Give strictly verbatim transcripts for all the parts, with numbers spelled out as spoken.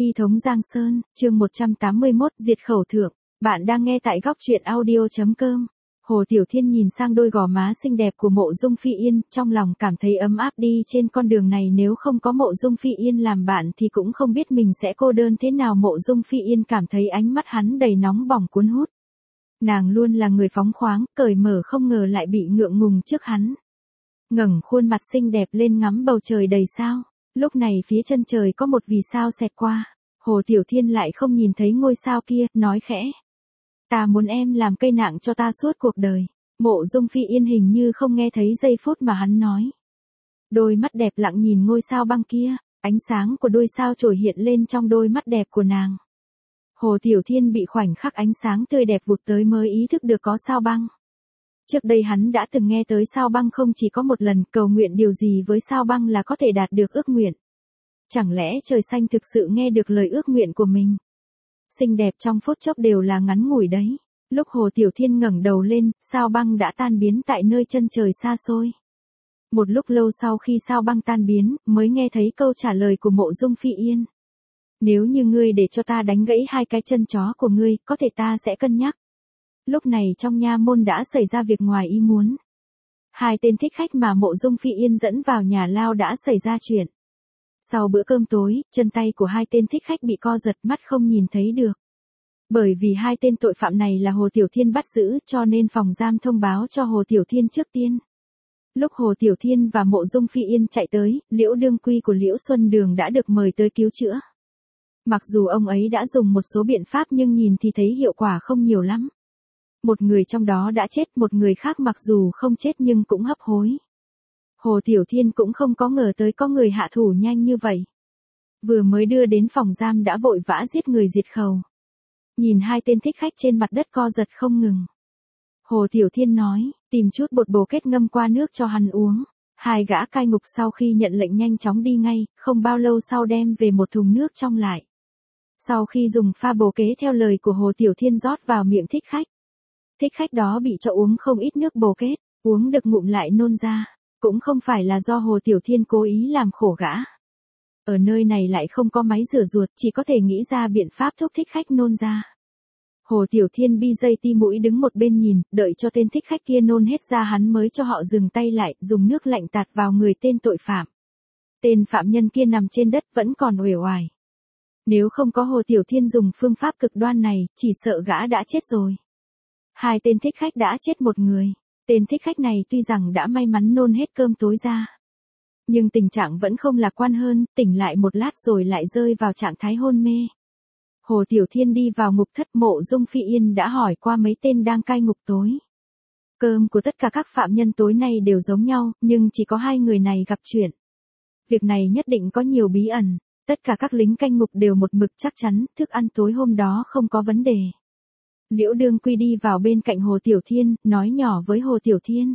Y thống Giang Sơn, chương một trăm tám mươi mốt, diệt khẩu thượng. Bạn đang nghe tại góc truyện audio chấm com. Hồ Tiểu Thiên nhìn sang đôi gò má xinh đẹp của Mộ Dung Phi Yên, trong lòng cảm thấy ấm áp đi trên con đường này, nếu không có Mộ Dung Phi Yên làm bạn thì cũng không biết mình sẽ cô đơn thế nào. Mộ Dung Phi Yên cảm thấy ánh mắt hắn đầy nóng bỏng cuốn hút. Nàng luôn là người phóng khoáng, cởi mở, không ngờ lại bị ngượng ngùng trước hắn. Ngẩng khuôn mặt xinh đẹp lên ngắm bầu trời đầy sao. Lúc này phía chân trời có một vì sao xẹt qua. Hồ Tiểu Thiên lại không nhìn thấy ngôi sao kia, nói khẽ. Ta muốn em làm cây nạng cho ta suốt cuộc đời. Mộ Dung Phi Yên hình như không nghe thấy giây phút mà hắn nói. Đôi mắt đẹp lặng nhìn ngôi sao băng kia, ánh sáng của đôi sao trổi hiện lên trong đôi mắt đẹp của nàng. Hồ Tiểu Thiên bị khoảnh khắc ánh sáng tươi đẹp vụt tới mới ý thức được có sao băng. Trước đây hắn đã từng nghe tới sao băng không chỉ có một lần, cầu nguyện điều gì với sao băng là có thể đạt được ước nguyện. Chẳng lẽ trời xanh thực sự nghe được lời ước nguyện của mình? Xinh đẹp trong phút chốc đều là ngắn ngủi đấy. Lúc Hồ Tiểu Thiên ngẩng đầu lên, sao băng đã tan biến tại nơi chân trời xa xôi. Một lúc lâu sau khi sao băng tan biến, mới nghe thấy câu trả lời của Mộ Dung Phi Yên. Nếu như ngươi để cho ta đánh gãy hai cái chân chó của ngươi, có thể ta sẽ cân nhắc. Lúc này trong nha môn đã xảy ra việc ngoài ý muốn. Hai tên thích khách mà Mộ Dung Phi Yên dẫn vào nhà lao đã xảy ra chuyện. Sau bữa cơm tối, chân tay của hai tên thích khách bị co giật, mắt không nhìn thấy được. Bởi vì hai tên tội phạm này là Hồ Tiểu Thiên bắt giữ, cho nên phòng giam thông báo cho Hồ Tiểu Thiên trước tiên. Lúc Hồ Tiểu Thiên và Mộ Dung Phi Yên chạy tới, Liễu Đương Quy của Liễu Xuân Đường đã được mời tới cứu chữa. Mặc dù ông ấy đã dùng một số biện pháp nhưng nhìn thì thấy hiệu quả không nhiều lắm. Một người trong đó đã chết, một người khác mặc dù không chết nhưng cũng hấp hối. Hồ Tiểu Thiên cũng không có ngờ tới có người hạ thủ nhanh như vậy. Vừa mới đưa đến phòng giam đã vội vã giết người diệt khẩu. Nhìn hai tên thích khách trên mặt đất co giật không ngừng. Hồ Tiểu Thiên nói, tìm chút bột bồ kết ngâm qua nước cho hắn uống. Hai gã cai ngục sau khi nhận lệnh nhanh chóng đi ngay, không bao lâu sau đem về một thùng nước trong lại. Sau khi dùng pha bồ kế theo lời của Hồ Tiểu Thiên rót vào miệng thích khách. Thích khách đó bị cho uống không ít nước bồ kết, uống được ngụm lại nôn ra. Cũng không phải là do Hồ Tiểu Thiên cố ý làm khổ gã. Ở nơi này lại không có máy rửa ruột, chỉ có thể nghĩ ra biện pháp thúc thích khách nôn ra. Hồ Tiểu Thiên bi dây ti mũi đứng một bên nhìn, đợi cho tên thích khách kia nôn hết ra hắn mới cho họ dừng tay lại, dùng nước lạnh tạt vào người tên tội phạm. Tên phạm nhân kia nằm trên đất vẫn còn uể oải. Nếu không có Hồ Tiểu Thiên dùng phương pháp cực đoan này, chỉ sợ gã đã chết rồi. Hai tên thích khách đã chết một người. Tên thích khách này tuy rằng đã may mắn nôn hết cơm tối ra. Nhưng tình trạng vẫn không lạc quan hơn, tỉnh lại một lát rồi lại rơi vào trạng thái hôn mê. Hồ Tiểu Thiên đi vào ngục thất, Mộ Dung Phi Yên đã hỏi qua mấy tên đang cai ngục tối. Cơm của tất cả các phạm nhân tối nay đều giống nhau, nhưng chỉ có hai người này gặp chuyện. Việc này nhất định có nhiều bí ẩn, tất cả các lính canh ngục đều một mực chắc chắn, thức ăn tối hôm đó không có vấn đề. Liễu Đương Quy đi vào bên cạnh Hồ Tiểu Thiên, nói nhỏ với Hồ Tiểu Thiên.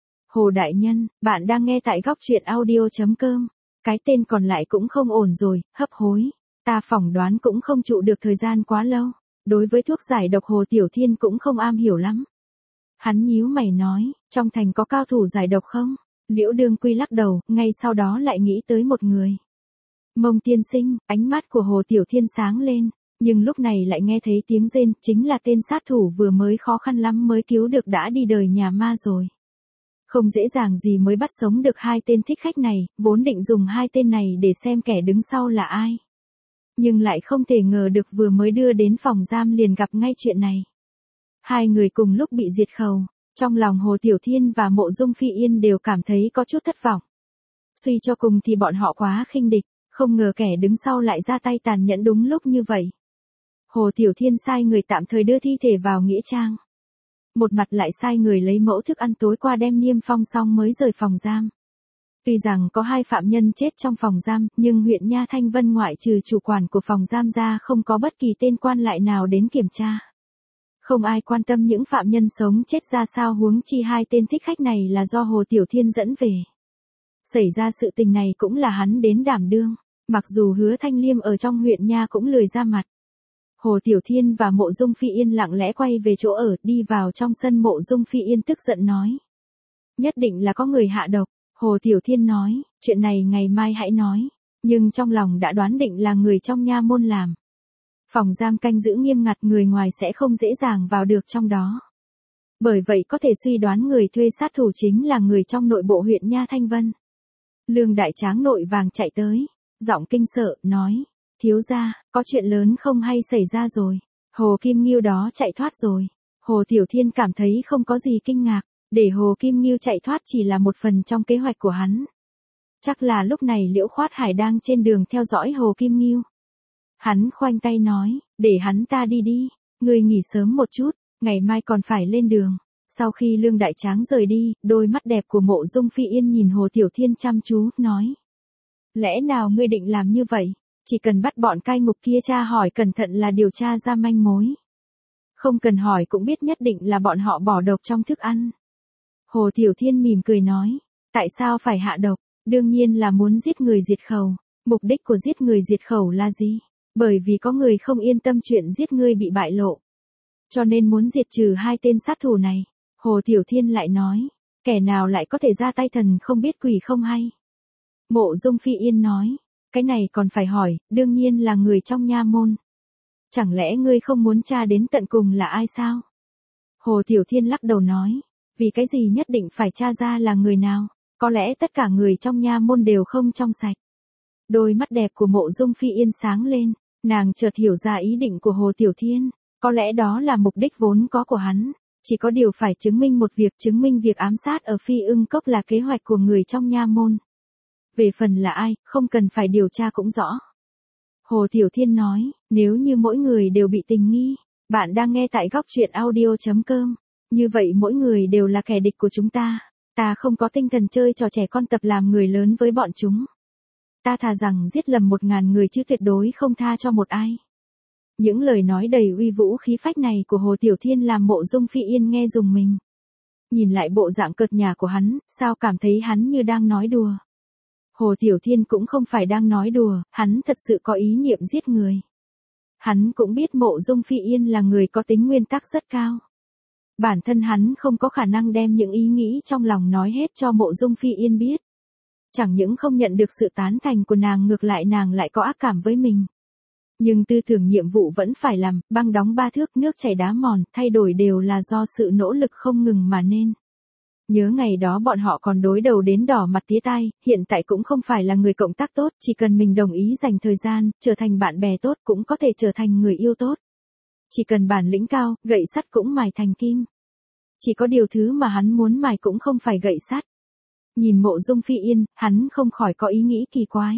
Hồ đại nhân, bạn đang nghe tại góc truyện audio chấm com. Cái tên còn lại cũng không ổn rồi, hấp hối. Ta phỏng đoán cũng không trụ được thời gian quá lâu. Đối với thuốc giải độc Hồ Tiểu Thiên cũng không am hiểu lắm. Hắn nhíu mày nói, trong thành có cao thủ giải độc không? Liễu Đương Quy lắc đầu, ngay sau đó lại nghĩ tới một người. Mông tiên sinh, ánh mắt của Hồ Tiểu Thiên sáng lên. Nhưng lúc này lại nghe thấy tiếng rên, chính là tên sát thủ vừa mới khó khăn lắm mới cứu được đã đi đời nhà ma rồi. Không dễ dàng gì mới bắt sống được hai tên thích khách này, vốn định dùng hai tên này để xem kẻ đứng sau là ai. Nhưng lại không thể ngờ được vừa mới đưa đến phòng giam liền gặp ngay chuyện này. Hai người cùng lúc bị diệt khẩu, trong lòng Hồ Tiểu Thiên và Mộ Dung Phi Yên đều cảm thấy có chút thất vọng. Suy cho cùng thì bọn họ quá khinh địch, không ngờ kẻ đứng sau lại ra tay tàn nhẫn đúng lúc như vậy. Hồ Tiểu Thiên sai người tạm thời đưa thi thể vào nghĩa trang. Một mặt lại sai người lấy mẫu thức ăn tối qua đem niêm phong xong mới rời phòng giam. Tuy rằng có hai phạm nhân chết trong phòng giam, nhưng huyện Nha Thanh Vân ngoại trừ chủ quản của phòng giam ra không có bất kỳ tên quan lại nào đến kiểm tra. Không ai quan tâm những phạm nhân sống chết ra sao, huống chi hai tên thích khách này là do Hồ Tiểu Thiên dẫn về. Xảy ra sự tình này cũng là hắn đến đảm đương, mặc dù Hứa Thanh Liêm ở trong huyện Nha cũng lười ra mặt. Hồ Tiểu Thiên và Mộ Dung Phi Yên lặng lẽ quay về chỗ ở, đi vào trong sân. Mộ Dung Phi Yên tức giận nói. Nhất định là có người hạ độc. Hồ Tiểu Thiên nói, chuyện này ngày mai hãy nói. nhưng trong lòng đã đoán định là người trong nha môn làm. Phòng giam canh giữ nghiêm ngặt, người ngoài sẽ không dễ dàng vào được trong đó. Bởi vậy có thể suy đoán người thuê sát thủ chính là người trong nội bộ huyện Nha Thanh Vân. Lương Đại Tráng nội vàng chạy tới, giọng kinh sợ, nói, thiếu gia, có chuyện lớn không hay xảy ra rồi. Hồ Kim Ngưu đó chạy thoát rồi. Hồ Tiểu Thiên cảm thấy không có gì kinh ngạc, để Hồ Kim Ngưu chạy thoát chỉ là một phần trong kế hoạch của hắn. Chắc là lúc này Liễu Khoát Hải đang trên đường theo dõi Hồ Kim Ngưu. Hắn khoanh tay nói, để hắn ta đi đi, ngươi nghỉ sớm một chút, ngày mai còn phải lên đường. Sau khi Lương Đại Tráng rời đi, đôi mắt đẹp của Mộ Dung Phi Yên nhìn Hồ Tiểu Thiên chăm chú, nói. Lẽ nào ngươi định làm như vậy? Chỉ cần bắt bọn cai ngục kia tra hỏi cẩn thận là điều tra ra manh mối. Không cần hỏi cũng biết nhất định là bọn họ bỏ độc trong thức ăn. Hồ Tiểu Thiên mỉm cười nói, tại sao phải hạ độc? Đương nhiên là muốn giết người diệt khẩu. Mục đích của giết người diệt khẩu là gì? Bởi vì có người không yên tâm chuyện giết ngươi bị bại lộ. Cho nên muốn diệt trừ hai tên sát thủ này. Hồ Tiểu Thiên lại nói, kẻ nào lại có thể ra tay thần không biết quỷ không hay. Mộ Dung Phi Yên nói, cái này còn phải hỏi, đương nhiên là người trong nha môn. Chẳng lẽ ngươi không muốn tra đến tận cùng là ai sao? Hồ Tiểu Thiên lắc đầu nói, vì cái gì nhất định phải tra ra là người nào, có lẽ tất cả người trong nha môn đều không trong sạch. Đôi mắt đẹp của Mộ Dung Phi Yên sáng lên, nàng chợt hiểu ra ý định của Hồ Tiểu Thiên, có lẽ đó là mục đích vốn có của hắn, chỉ có điều phải chứng minh một việc, chứng minh việc ám sát ở Phi Ưng Cốc là kế hoạch của người trong nha môn. Về phần là ai, không cần phải điều tra cũng rõ. Hồ Tiểu Thiên nói, nếu như mỗi người đều bị tình nghi, bạn đang nghe tại góc truyện audio chấm com, như vậy mỗi người đều là kẻ địch của chúng ta, ta không có tinh thần chơi trò trẻ con tập làm người lớn với bọn chúng. Ta thà rằng giết lầm một ngàn người chứ tuyệt đối không tha cho một ai. Những lời nói đầy uy vũ khí phách này của Hồ Tiểu Thiên làm Mộ Dung Phi Yên nghe rùng mình. Nhìn lại bộ dạng cợt nhả của hắn, sao cảm thấy hắn như đang nói đùa. Hồ Tiểu Thiên cũng không phải đang nói đùa, hắn thật sự có ý niệm giết người. Hắn cũng biết Mộ Dung Phi Yên là người có tính nguyên tắc rất cao. Bản thân hắn không có khả năng đem những ý nghĩ trong lòng nói hết cho Mộ Dung Phi Yên biết. Chẳng những không nhận được sự tán thành của nàng, ngược lại nàng lại có ác cảm với mình. Nhưng tư tưởng nhiệm vụ vẫn phải làm, băng đóng ba thước nước chảy đá mòn, thay đổi đều là do sự nỗ lực không ngừng mà nên. Nhớ ngày đó bọn họ còn đối đầu đến đỏ mặt tía tai, hiện tại cũng không phải là người cộng tác tốt, chỉ cần mình đồng ý dành thời gian, trở thành bạn bè tốt cũng có thể trở thành người yêu tốt. Chỉ cần bản lĩnh cao, gậy sắt cũng mài thành kim. Chỉ có điều thứ mà hắn muốn mài cũng không phải gậy sắt. Nhìn Mộ Dung Phi Yên, hắn không khỏi có ý nghĩ kỳ quái.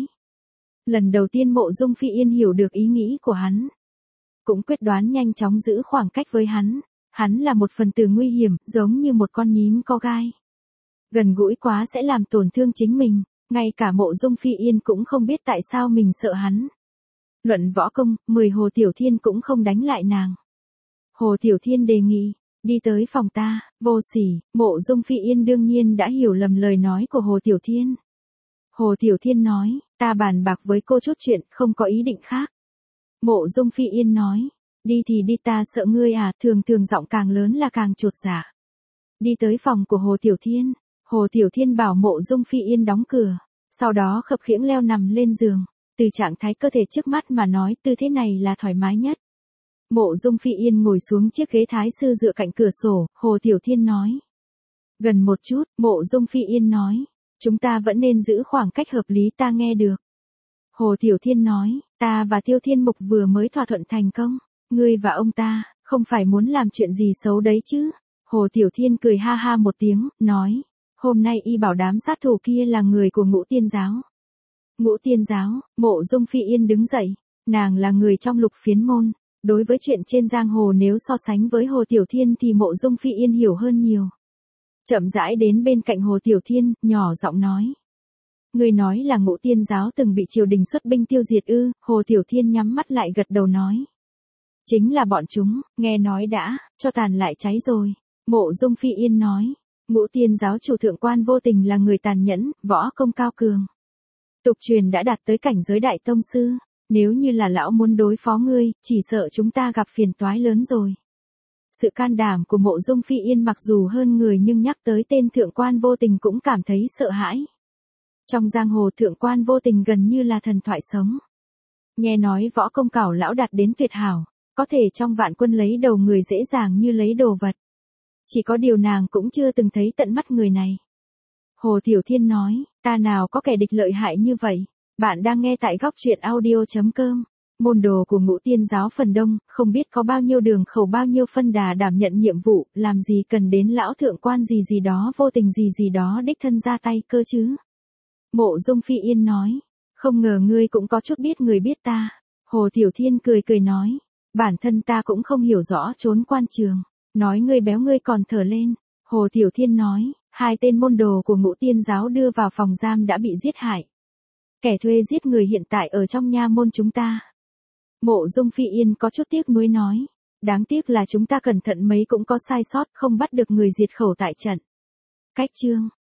Lần đầu tiên Mộ Dung Phi Yên hiểu được ý nghĩ của hắn. Cũng quyết đoán nhanh chóng giữ khoảng cách với hắn. Hắn là một phần tử nguy hiểm, giống như một con nhím có gai. Gần gũi quá sẽ làm tổn thương chính mình, ngay cả Mộ Dung Phi Yên cũng không biết tại sao mình sợ hắn. Luận võ công, mười Hồ Tiểu Thiên cũng không đánh lại nàng. Hồ Tiểu Thiên đề nghị, đi tới phòng ta, vô sỉ. Mộ Dung Phi Yên đương nhiên đã hiểu lầm lời nói của Hồ Tiểu Thiên. Hồ Tiểu Thiên nói, ta bàn bạc với cô chút chuyện, không có ý định khác. Mộ Dung Phi Yên nói, đi thì đi, ta sợ ngươi à, thường thường giọng càng lớn là càng chột dạ. Đi tới phòng của Hồ Tiểu Thiên, Hồ Tiểu Thiên bảo Mộ Dung Phi Yên đóng cửa, sau đó khập khiễng leo nằm lên giường, từ trạng thái cơ thể trước mắt mà nói tư thế này là thoải mái nhất. Mộ Dung Phi Yên ngồi xuống chiếc ghế thái sư dựa cạnh cửa sổ, Hồ Tiểu Thiên nói. Gần một chút, Mộ Dung Phi Yên nói, chúng ta vẫn nên giữ khoảng cách hợp lý, ta nghe được. Hồ Tiểu Thiên nói, ta và Tiêu Thiên Mục vừa mới thỏa thuận thành công, ngươi và ông ta, không phải muốn làm chuyện gì xấu đấy chứ. Hồ Tiểu Thiên cười ha ha một tiếng, nói, hôm nay y bảo đám sát thủ kia là người của Ngũ Tiên Giáo. Ngũ Tiên Giáo, Mộ Dung Phi Yên đứng dậy, nàng là người trong Lục Phiến môn. Đối với chuyện trên giang hồ nếu so sánh với Hồ Tiểu Thiên thì Mộ Dung Phi Yên hiểu hơn nhiều. Chậm rãi đến bên cạnh Hồ Tiểu Thiên, nhỏ giọng nói. Người nói là Ngũ Tiên Giáo từng bị triều đình xuất binh tiêu diệt ư? Hồ Tiểu Thiên nhắm mắt lại gật đầu nói. Chính là bọn chúng, nghe nói đã, cho tàn lại cháy rồi. Mộ Dung Phi Yên nói. Ngũ Tiên Giáo chủ thượng quan vô tình là người tàn nhẫn, võ công cao cường. Tục truyền đã đạt tới cảnh giới đại tông sư. Nếu như là lão muốn đối phó ngươi, chỉ sợ chúng ta gặp phiền toái lớn rồi. Sự can đảm của Mộ Dung Phi Yên mặc dù hơn người nhưng nhắc tới tên thượng quan vô tình cũng cảm thấy sợ hãi. Trong giang hồ thượng quan vô tình gần như là thần thoại sống. Nghe nói võ công cảo lão đạt đến tuyệt hảo, có thể trong vạn quân lấy đầu người dễ dàng như lấy đồ vật. Chỉ có điều nàng cũng chưa từng thấy tận mắt người này. Hồ Tiểu Thiên nói, ta nào có kẻ địch lợi hại như vậy. Bạn đang nghe tại góc truyện audio.com. Môn đồ của Ngũ Tiên giáo phần đông, không biết có bao nhiêu đường khẩu bao nhiêu phân đà đảm nhận nhiệm vụ, làm gì cần đến lão thượng quan gì gì đó vô tình gì gì đó đích thân ra tay cơ chứ. Mộ Dung Phi Yên nói, không ngờ ngươi cũng có chút biết người biết ta. Hồ Tiểu Thiên cười cười nói, bản thân ta cũng không hiểu rõ trốn quan trường. Nói ngươi béo ngươi còn thở lên. Hồ Tiểu Thiên nói, hai tên môn đồ của Ngũ Tiên giáo đưa vào phòng giam đã bị giết hại. Kẻ thuê giết người hiện tại ở trong nha môn chúng ta. Mộ Dung Phi Yên có chút tiếc nuối nói, đáng tiếc là chúng ta cẩn thận mấy cũng có sai sót không bắt được người diệt khẩu tại trận. Cách chương